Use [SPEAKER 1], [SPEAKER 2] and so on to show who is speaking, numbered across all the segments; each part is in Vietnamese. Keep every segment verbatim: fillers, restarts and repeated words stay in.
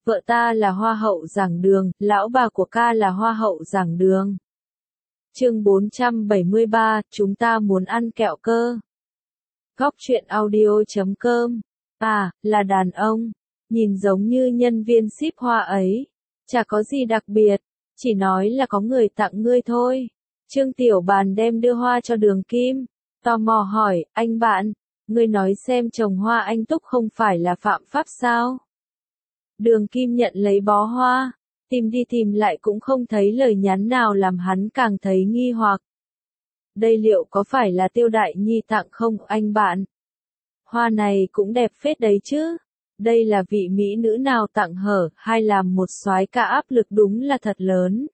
[SPEAKER 1] Vợ ta là hoa hậu giảng đường, lão bà của ca là hoa hậu giảng đường. Chương bốn trăm bảy mươi ba, chúng ta muốn ăn kẹo cơ. Góc truyện audio chấm com. À, là đàn ông. Nhìn giống như nhân viên ship hoa ấy. Chả có gì đặc biệt. Chỉ nói là có người tặng ngươi thôi. Trương Tiểu Bàn đem đưa hoa cho Đường Kim. Tò mò hỏi, anh bạn, ngươi nói xem trồng hoa anh túc không phải là phạm pháp sao? Đường Kim nhận lấy bó hoa. Tìm đi tìm lại cũng không thấy lời nhắn nào làm hắn càng thấy nghi hoặc. Đây liệu có phải là Tiêu Đại Nhi tặng không anh bạn? Hoa này cũng đẹp phết đấy chứ. Đây là vị mỹ nữ nào tặng hở, hay làm một soái ca áp lực đúng là thật lớn.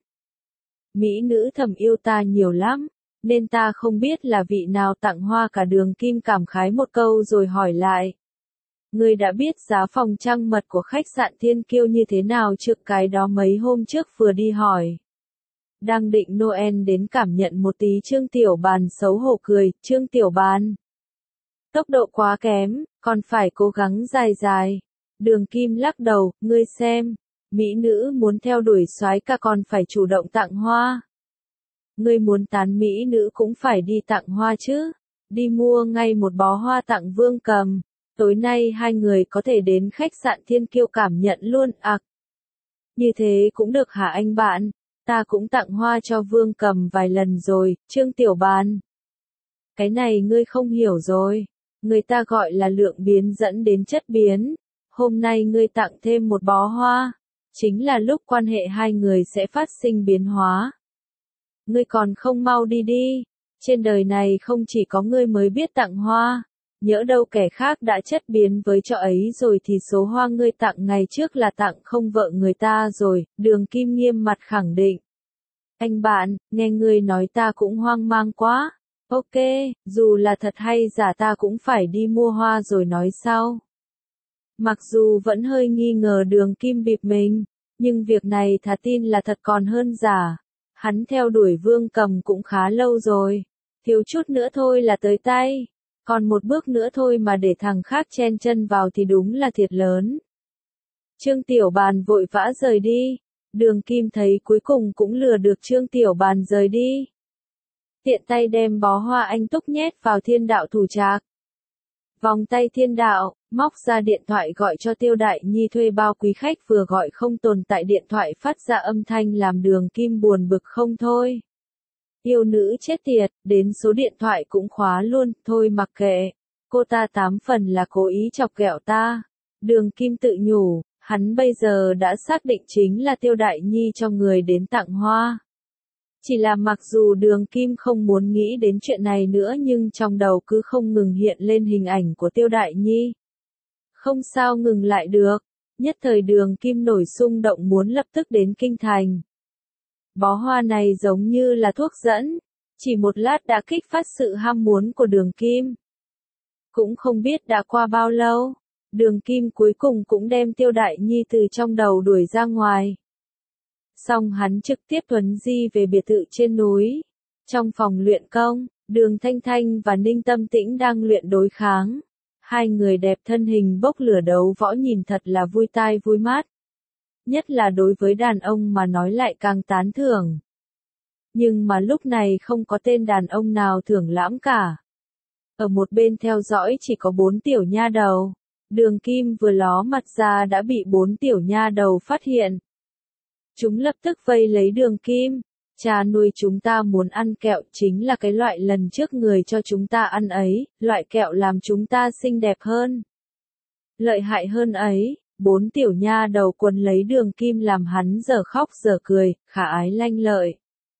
[SPEAKER 1] Mỹ nữ thầm yêu ta nhiều lắm, nên ta không biết là vị nào tặng hoa cả. Đường Kim cảm khái một câu rồi hỏi lại. Ngươi đã biết giá phòng trăng mật của khách sạn Thiên Kiêu như thế nào trước cái đó mấy hôm trước vừa đi hỏi. Đang định Noel đến cảm nhận một tí. Trương Tiểu Bàn xấu hổ cười, Trương Tiểu Bàn. Tốc độ quá kém, còn phải cố gắng dài dài. Đường Kim lắc đầu, ngươi xem, mỹ nữ muốn theo đuổi soái ca còn phải chủ động tặng hoa. Ngươi muốn tán mỹ nữ cũng phải đi tặng hoa chứ, đi mua ngay một bó hoa tặng Vương Cầm. Tối nay hai người có thể đến khách sạn Thiên Kiêu cảm nhận luôn à. Như thế cũng được hả anh bạn, ta cũng tặng hoa cho Vương Cầm vài lần rồi, Trương Tiểu Bàn. Cái này ngươi không hiểu rồi, người ta gọi là lượng biến dẫn đến chất biến. Hôm nay ngươi tặng thêm một bó hoa, chính là lúc quan hệ hai người sẽ phát sinh biến hóa. Ngươi còn không mau đi đi, trên đời này không chỉ có ngươi mới biết tặng hoa. Nhỡ đâu kẻ khác đã chất biến với chỗ ấy rồi thì số hoa ngươi tặng ngày trước là tặng không vợ người ta rồi. Đường Kim nghiêm mặt khẳng định. Anh bạn, nghe ngươi nói ta cũng hoang mang quá. Ok, dù là thật hay giả ta cũng phải đi mua hoa rồi nói sau. Mặc dù vẫn hơi nghi ngờ Đường Kim bịp mình, nhưng việc này thà tin là thật còn hơn giả. Hắn theo đuổi Vương Cầm cũng khá lâu rồi. Thiếu chút nữa thôi là tới tay. Còn một bước nữa thôi mà để thằng khác chen chân vào thì đúng là thiệt lớn. Trương Tiểu Bàn vội vã rời đi. Đường Kim thấy cuối cùng cũng lừa được Trương Tiểu Bàn rời đi. Tiện tay đem bó hoa anh túc nhét vào Thiên Đạo thủ trạc. Vòng tay Thiên Đạo, móc ra điện thoại gọi cho Tiêu Đại Nhi thuê bao quý khách vừa gọi không tồn tại. Điện thoại phát ra âm thanh làm Đường Kim buồn bực không thôi. Yêu nữ chết tiệt, đến số điện thoại cũng khóa luôn, thôi mặc kệ. Cô ta tám phần là cố ý chọc ghẹo ta. Đường Kim tự nhủ, hắn bây giờ đã xác định chính là Tiêu Đại Nhi cho người đến tặng hoa. Chỉ là mặc dù Đường Kim không muốn nghĩ đến chuyện này nữa nhưng trong đầu cứ không ngừng hiện lên hình ảnh của Tiêu Đại Nhi. Không sao ngừng lại được, nhất thời Đường Kim nổi xung động muốn lập tức đến kinh thành. Bó hoa này giống như là thuốc dẫn, chỉ một lát đã kích phát sự ham muốn của Đường Kim. Cũng không biết đã qua bao lâu, Đường Kim cuối cùng cũng đem Tiêu Đại Nhi từ trong đầu đuổi ra ngoài. Xong hắn trực tiếp tuấn di về biệt thự trên núi. Trong phòng luyện công, Đường Thanh Thanh và Ninh Tâm Tĩnh đang luyện đối kháng. Hai người đẹp thân hình bốc lửa đấu võ nhìn thật là vui tai vui mắt. Nhất là đối với đàn ông mà nói lại càng tán thưởng. Nhưng mà lúc này không có tên đàn ông nào thưởng lãm cả. Ở một bên theo dõi chỉ có bốn tiểu nha đầu. Đường Kim vừa ló mặt ra đã bị bốn tiểu nha đầu phát hiện. Chúng lập tức vây lấy Đường Kim. Cha nuôi chúng ta muốn ăn kẹo chính là cái loại lần trước người cho chúng ta ăn ấy, loại kẹo làm chúng ta xinh đẹp hơn. Lợi hại hơn ấy. Bốn tiểu nha đầu quấn lấy Đường Kim làm hắn giờ khóc giờ cười, khả ái lanh lợi.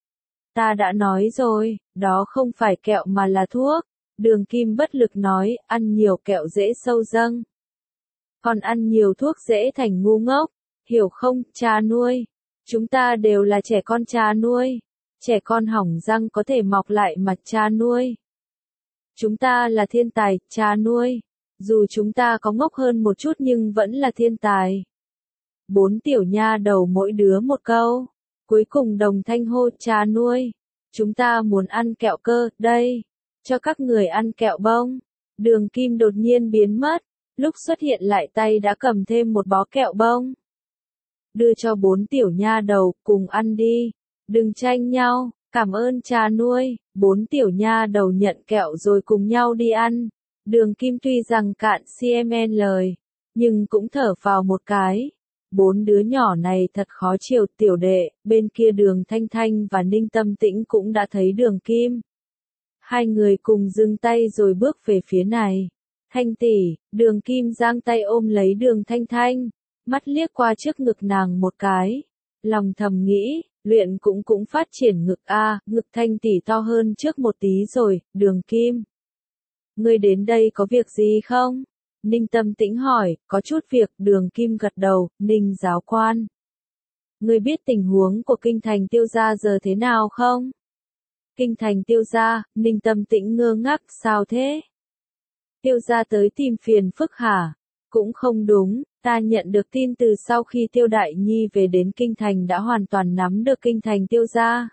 [SPEAKER 1] Ta đã nói rồi, đó không phải kẹo mà là thuốc. Đường Kim bất lực nói, ăn nhiều kẹo dễ sâu dâng. Còn ăn nhiều thuốc dễ thành ngu ngốc, hiểu không, cha nuôi. Chúng ta đều là trẻ con cha nuôi. Trẻ con hỏng răng có thể mọc lại mặt cha nuôi. Chúng ta là thiên tài, cha nuôi. Dù chúng ta có ngốc hơn một chút nhưng vẫn là thiên tài. Bốn tiểu nha đầu mỗi đứa một câu. Cuối cùng đồng thanh hô cha nuôi. Chúng ta muốn ăn kẹo cơ, đây. Cho các người ăn kẹo bông. Đường Kim đột nhiên biến mất. Lúc xuất hiện lại tay đã cầm thêm một bó kẹo bông. đưa cho bốn tiểu nha đầu, cùng ăn đi, đừng tranh nhau, cảm ơn cha nuôi, bốn tiểu nha đầu nhận kẹo rồi cùng nhau đi ăn. Đường Kim tuy rằng cạn xê em en lời, nhưng cũng thở vào một cái. Bốn đứa nhỏ này thật khó chịu. Tiểu đệ, bên kia Đường Thanh Thanh và Ninh Tâm Tĩnh cũng đã thấy Đường Kim. Hai người cùng dừng tay rồi bước về phía này. Thanh tỷ, Đường Kim giang tay ôm lấy Đường Thanh Thanh, mắt liếc qua trước ngực nàng một cái. Lòng thầm nghĩ, luyện cũng cũng phát triển ngực a, ngực Thanh tỷ to hơn trước một tí rồi. Đường Kim, ngươi đến đây có việc gì không? Ninh Tâm Tĩnh hỏi. Có chút việc. Đường Kim gật đầu. Ninh giáo quan, ngươi biết tình huống của kinh thành Tiêu gia giờ thế nào không? Kinh thành Tiêu gia? Ninh Tâm Tĩnh ngơ ngác. Sao thế? Tiêu gia tới tìm phiền phức hả? Cũng không đúng, ta nhận được tin từ sau khi Tiêu Đại Nhi về đến kinh thành đã hoàn toàn nắm được kinh thành Tiêu gia.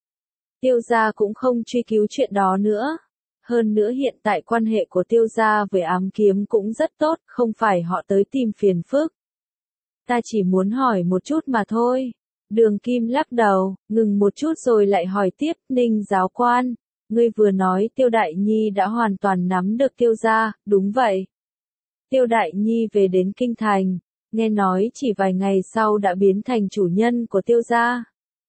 [SPEAKER 1] Tiêu gia cũng không truy cứu chuyện đó nữa. Hơn nữa hiện tại quan hệ của Tiêu gia với Ám Kiếm cũng rất tốt, không phải họ tới tìm phiền phức. Ta chỉ muốn hỏi một chút mà thôi. Đường Kim lắc đầu, ngừng một chút rồi lại hỏi tiếp. Ninh giáo quan, ngươi vừa nói Tiêu Đại Nhi đã hoàn toàn nắm được Tiêu gia, đúng vậy. Tiêu Đại Nhi về đến kinh thành, nghe nói chỉ vài ngày sau đã biến thành chủ nhân của Tiêu gia.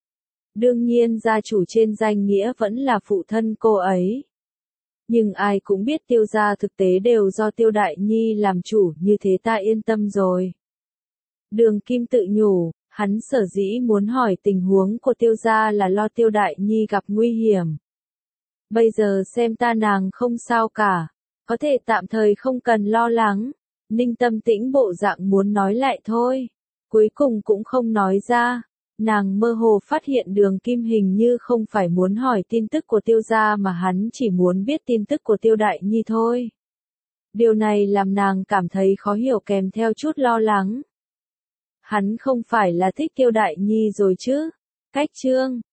[SPEAKER 1] Đương nhiên gia chủ trên danh nghĩa vẫn là phụ thân cô ấy. Nhưng ai cũng biết Tiêu gia thực tế đều do Tiêu Đại Nhi làm chủ, như thế ta yên tâm rồi. Đường Kim tự nhủ, hắn sở dĩ muốn hỏi tình huống của Tiêu gia là lo Tiêu Đại Nhi gặp nguy hiểm. Bây giờ xem ta nàng không sao cả, có thể tạm thời không cần lo lắng. Ninh Tâm Tĩnh bộ dạng muốn nói lại thôi, cuối cùng cũng không nói ra. Nàng mơ hồ phát hiện Đường Kim hình như không phải muốn hỏi tin tức của Tiêu gia mà hắn chỉ muốn biết tin tức của Tiêu Đại Nhi thôi. Điều này làm nàng cảm thấy khó hiểu kèm theo chút lo lắng. Hắn không phải là thích Tiêu Đại Nhi rồi chứ? Cách chương